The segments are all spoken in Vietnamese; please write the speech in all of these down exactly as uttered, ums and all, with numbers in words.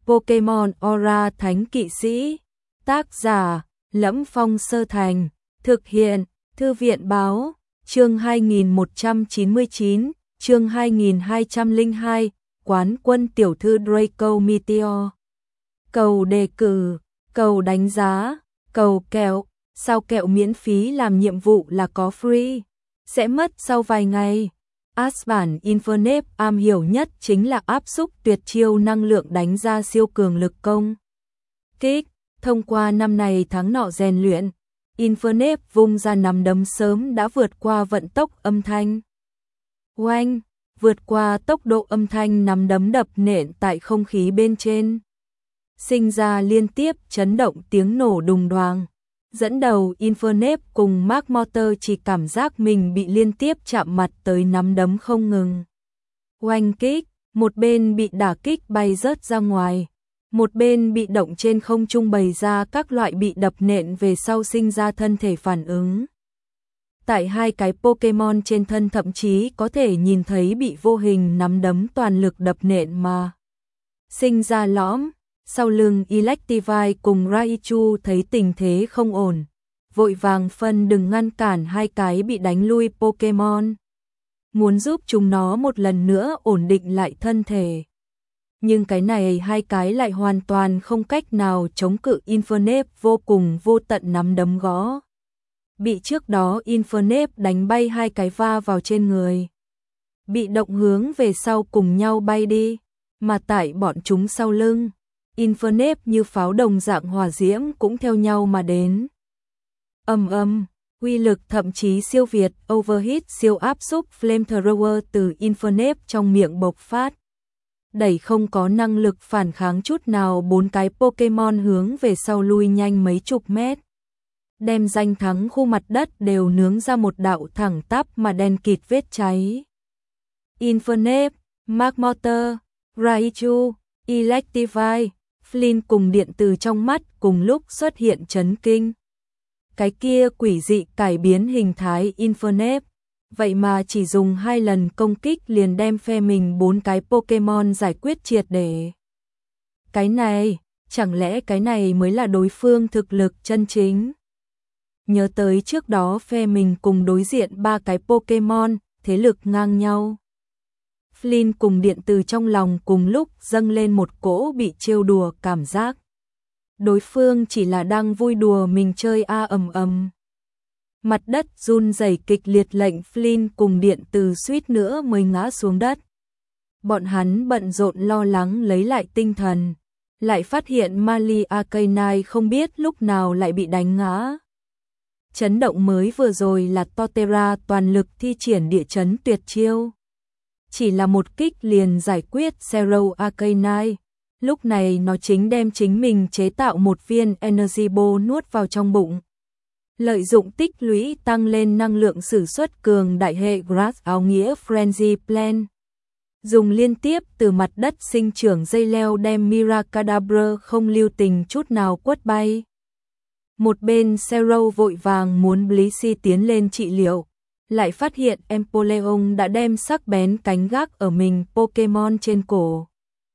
Pokémon Aura Thánh Kỵ Sĩ. Tác giả: Lẫm Phong Sơ Thành. Thực hiện: Thư viện Báo. Chương hai nghìn một trăm chín mươi chín, chương hai nghìn hai trăm lẻ hai, Quán quân tiểu thư Draco Meteor. Cầu đề cử, cầu đánh giá, cầu kẹo, sao kẹo miễn phí làm nhiệm vụ là có free, sẽ mất sau vài ngày. As bản Infernape am hiểu nhất chính là áp xúc tuyệt chiêu năng lượng đánh ra siêu cường lực công kích. Thông qua năm này tháng nọ rèn luyện, Infernape vung ra nắm đấm sớm đã vượt qua vận tốc âm thanh. Oanh, vượt qua tốc độ âm thanh nắm đấm đập nện tại không khí bên trên, sinh ra liên tiếp chấn động tiếng nổ đùng đoàng. Dẫn đầu Infernape cùng Mark Motor chỉ cảm giác mình bị liên tiếp chạm mặt tới nắm đấm không ngừng oanh kích, một bên bị đả kích bay rớt ra ngoài, một bên bị động trên không trung bày ra các loại bị đập nện về sau sinh ra thân thể phản ứng. Tại hai cái Pokémon trên thân thậm chí có thể nhìn thấy bị vô hình nắm đấm toàn lực đập nện mà sinh ra lõm. Sau lưng Electivire cùng Raichu thấy tình thế không ổn, vội vàng phân đừng ngăn cản hai cái bị đánh lui Pokémon, muốn giúp chúng nó một lần nữa ổn định lại thân thể. Nhưng cái này hai cái lại hoàn toàn không cách nào chống cự Infernape vô cùng vô tận nắm đấm gõ. Bị trước đó Infernape đánh bay hai cái va vào trên người, bị động hướng về sau cùng nhau bay đi, mà tại bọn chúng sau lưng, Infernape như pháo đồng dạng hỏa diễm cũng theo nhau mà đến. Ầm ầm, uy lực thậm chí siêu việt Overheat siêu áp xúc Flamethrower từ Infernape trong miệng bộc phát, đẩy không có năng lực phản kháng chút nào bốn cái Pokémon hướng về sau lui nhanh mấy chục mét, đem danh thắng khu mặt đất đều nướng ra một đạo thẳng tắp mà đen kịt vết cháy. Infernape, Mark Motor, Raichu, Electivire, Flynn cùng điện từ trong mắt cùng lúc xuất hiện chấn kinh. Cái kia quỷ dị cải biến hình thái Infernape, vậy mà chỉ dùng hai lần công kích liền đem phe mình bốn cái Pokémon giải quyết triệt để. Cái này, chẳng lẽ cái này mới là đối phương thực lực chân chính? Nhớ tới trước đó phe mình cùng đối diện ba cái Pokémon, thế lực ngang nhau. Flynn cùng điện từ trong lòng cùng lúc dâng lên một cỗ bị trêu đùa cảm giác. Đối phương chỉ là đang vui đùa mình chơi a ầm ầm. Mặt đất run rẩy kịch liệt lệnh Flynn cùng điện từ suýt nữa mới ngã xuống đất. Bọn hắn bận rộn lo lắng lấy lại tinh thần, lại phát hiện Mali Arcanine không biết lúc nào lại bị đánh ngã. Chấn động mới vừa rồi là Torterra toàn lực thi triển địa chấn tuyệt chiêu. Chỉ là một kích liền giải quyết Zero Arcanine, lúc này nó chính đem chính mình chế tạo một viên Energy Ball nuốt vào trong bụng. Lợi dụng tích lũy tăng lên năng lượng sử xuất cường đại hệ Grass áo nghĩa Frenzy Plan. Dùng liên tiếp từ mặt đất sinh trưởng dây leo đem Miracadabra không lưu tình chút nào quất bay. Một bên Zero vội vàng muốn Blissey tiến lên trị liệu, lại phát hiện Empoleon đã đem sắc bén cánh gác ở mình Pokémon trên cổ.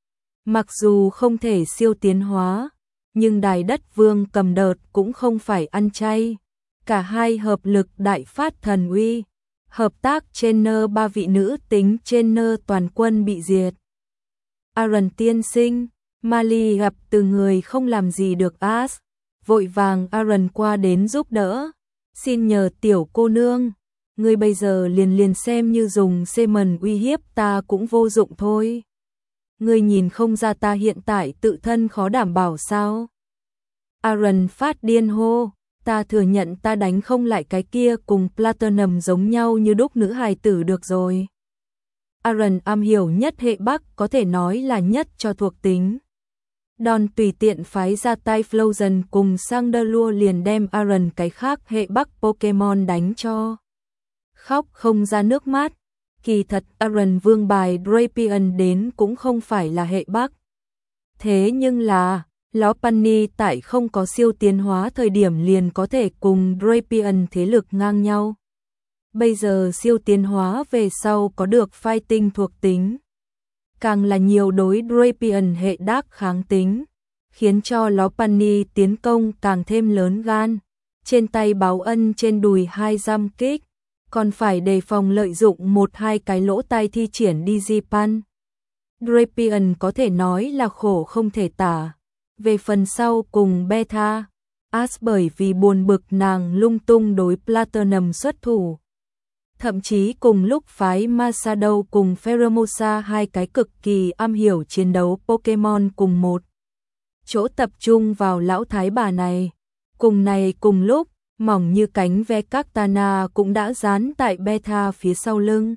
Mặc dù không thể siêu tiến hóa, nhưng Đài Đất Vương cầm đợt cũng không phải ăn chay. Cả hai hợp lực đại phát thần uy, hợp tác trainer ba vị nữ tính trainer toàn quân bị diệt. Aaron tiên sinh, Mali gặp từ người không làm gì được As, vội vàng Aaron qua đến giúp đỡ. Xin nhờ tiểu cô nương, ngươi bây giờ liền liền xem như dùng semen uy hiếp ta cũng vô dụng thôi. Ngươi nhìn không ra ta hiện tại tự thân khó đảm bảo sao? Aaron phát điên hô, ta thừa nhận ta đánh không lại cái kia cùng Platinum giống nhau như đúc nữ hài tử được rồi. Aaron am hiểu nhất hệ Bắc, có thể nói là nhất cho thuộc tính. Đòn tùy tiện phái ra tay Flozen cùng Sandalua liền đem Aaron cái khác hệ Bắc Pokemon đánh cho khóc không ra nước mắt. Kỳ thật Aaron vương bài Drapion đến cũng không phải là hệ Bắc. Thế nhưng là, Lopunny tại không có siêu tiến hóa thời điểm liền có thể cùng Drapion thế lực ngang nhau. Bây giờ siêu tiến hóa về sau có được fighting thuộc tính. càng là nhiều đối Drapion hệ đác kháng tính, khiến cho Lopunny tiến công càng thêm lớn gan. Trên tay báo ân, trên đùi hai giam kích, còn phải đề phòng lợi dụng một hai cái lỗ tai thi triển Digipan. Drapion có thể nói là khổ không thể tả. Về phần sau cùng Beta, Ash bởi vì buồn bực nàng lung tung đối Platinum xuất thủ. Thậm chí cùng lúc phái Masato cùng Pheromosa, hai cái cực kỳ am hiểu chiến đấu Pokemon cùng một chỗ tập trung vào lão thái bà này. Cùng này cùng lúc, mỏng như cánh ve Cactana cũng đã dán tại Beta phía sau lưng.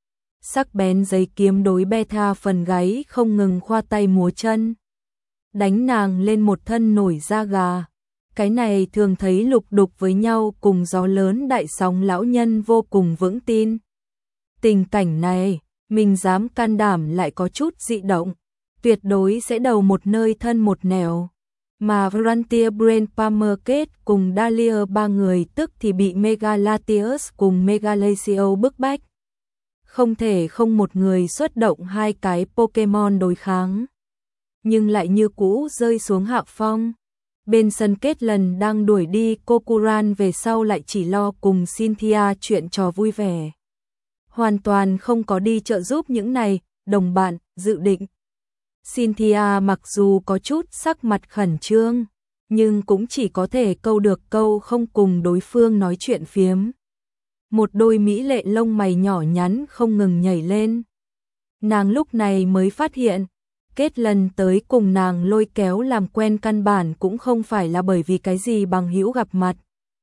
Sắc bén giấy kiếm đối Beta phần gáy không ngừng khoa tay múa chân, đánh nàng lên một thân nổi da gà. Cái này thường thấy lục đục với nhau cùng gió lớn đại sóng lão nhân vô cùng vững tin. Tình cảnh này, mình dám can đảm lại có chút dị động, tuyệt đối sẽ đầu một nơi thân một nẻo. Mà Frontier Brain Palmergate cùng Dahlia ba người tức thì bị Megalatius cùng Megalacio bức bách. Không thể không một người xuất động hai cái Pokemon đối kháng, nhưng lại như cũ rơi xuống hạ phong. Bên sân kết lần đang đuổi đi Kokuran về sau lại chỉ lo cùng Cynthia chuyện trò vui vẻ. Hoàn toàn không có đi trợ giúp những này, đồng bạn, dự định. Cynthia mặc dù có chút sắc mặt khẩn trương, nhưng cũng chỉ có thể câu được câu không cùng đối phương nói chuyện phiếm. Một đôi mỹ lệ lông mày nhỏ nhắn không ngừng nhảy lên. Nàng lúc này mới phát hiện, kết lần tới cùng nàng lôi kéo làm quen căn bản cũng không phải là bởi vì cái gì bằng hữu gặp mặt.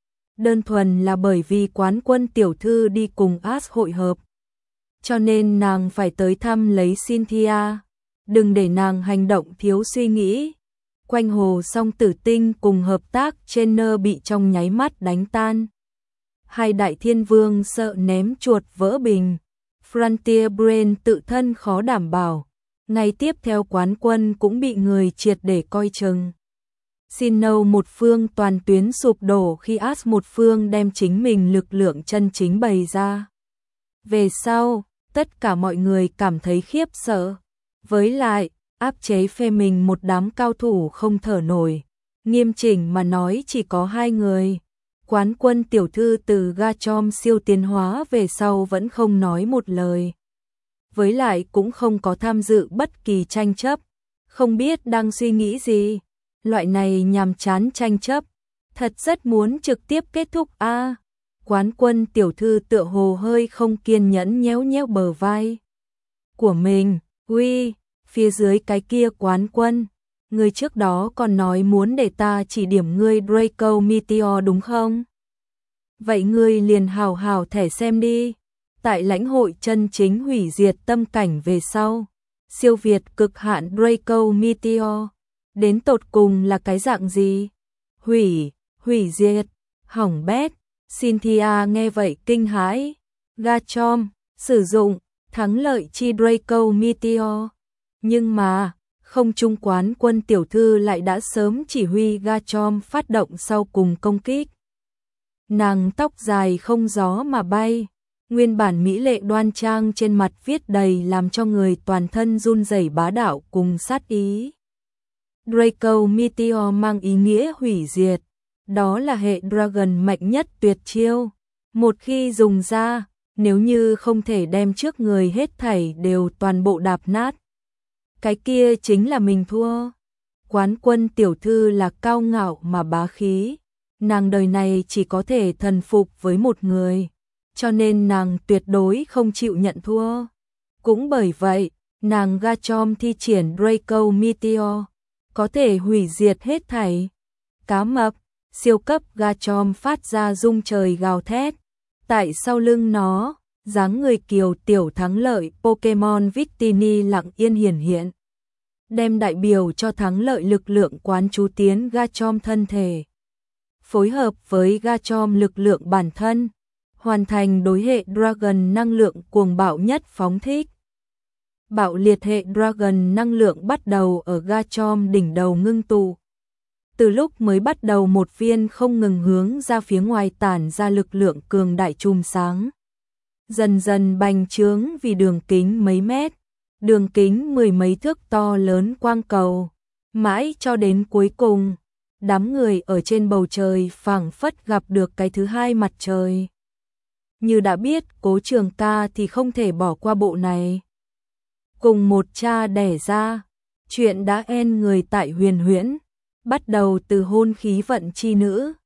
Đơn thuần là bởi vì quán quân tiểu thư đi cùng Ash hội hợp. Cho nên nàng phải tới thăm lấy Cynthia. Đừng để nàng hành động thiếu suy nghĩ. Quanh hồ song tử tinh cùng hợp tác trainer bị trong nháy mắt đánh tan. Hai đại thiên vương sợ ném chuột vỡ bình. Frontier Brain tự thân khó đảm bảo. Ngày tiếp theo quán quân cũng bị người triệt để coi chừng. Sinnoh một phương toàn tuyến sụp đổ khi Ash một phương đem chính mình lực lượng chân chính bày ra. Về sau, tất cả mọi người cảm thấy khiếp sợ. Với lại, áp chế phe mình một đám cao thủ không thở nổi. Nghiêm chỉnh mà nói chỉ có hai người. Quán quân tiểu thư từ Garchomp siêu tiến hóa về sau vẫn không nói một lời. Với lại cũng không có tham dự bất kỳ tranh chấp. Không biết đang suy nghĩ gì. Loại này nhàm chán tranh chấp. Thật rất muốn trực tiếp kết thúc a. À, quán quân tiểu thư tựa hồ hơi không kiên nhẫn nhéo nhéo bờ vai của mình. Uy, phía dưới cái kia quán quân. Người trước đó còn nói muốn để ta chỉ điểm ngươi Draco Meteor đúng không? Vậy ngươi liền hào hào thẻ xem đi. Tại lãnh hội chân chính hủy diệt tâm cảnh về sau, siêu việt cực hạn Draco Meteor, đến tột cùng là cái dạng gì? Hủy, hủy diệt, hỏng bét. Cynthia nghe vậy kinh hãi. Garchomp, sử dụng, thắng lợi chi Draco Meteor. Nhưng mà, không trung quán quân tiểu thư lại đã sớm chỉ huy Garchomp phát động sau cùng công kích. Nàng tóc dài không gió mà bay. Nguyên bản mỹ lệ đoan trang trên mặt viết đầy làm cho người toàn thân run rẩy bá đạo cùng sát ý. Draco Meteor mang ý nghĩa hủy diệt. Đó là hệ Dragon mạnh nhất tuyệt chiêu. Một khi dùng ra, nếu như không thể đem trước người hết thảy đều toàn bộ đạp nát, cái kia chính là mình thua. Quán quân tiểu thư là cao ngạo mà bá khí. Nàng đời này chỉ có thể thần phục với một người. Cho nên nàng tuyệt đối không chịu nhận thua. Cũng bởi vậy, nàng Garchomp thi triển Draco Meteor, có thể hủy diệt hết thảy. Cá mập, siêu cấp Garchomp phát ra rung trời gào thét. Tại sau lưng nó, dáng người kiều tiểu thắng lợi Pokemon Victini lặng yên hiển hiện. Đem đại biểu cho thắng lợi lực lượng quán chú tiến Garchomp thân thể. Phối hợp với Garchomp lực lượng bản thân. Hoàn thành đối hệ Dragon năng lượng cuồng bạo nhất phóng thích. Bạo liệt hệ Dragon năng lượng bắt đầu ở Garchomp đỉnh đầu ngưng tụ. Từ lúc mới bắt đầu một viên không ngừng hướng ra phía ngoài tản ra lực lượng cường đại chùm sáng. Dần dần bành trướng vì đường kính mấy mét. đường kính mười mấy thước to lớn quang cầu, mãi cho đến cuối cùng, đám người ở trên bầu trời phảng phất gặp được cái thứ hai mặt trời. Như đã biết Cố Trường Ca thì không thể bỏ qua bộ này. Cùng một cha đẻ ra, chuyện đã en người tại Huyền Huyễn, bắt đầu từ hôn khí vận chi nữ,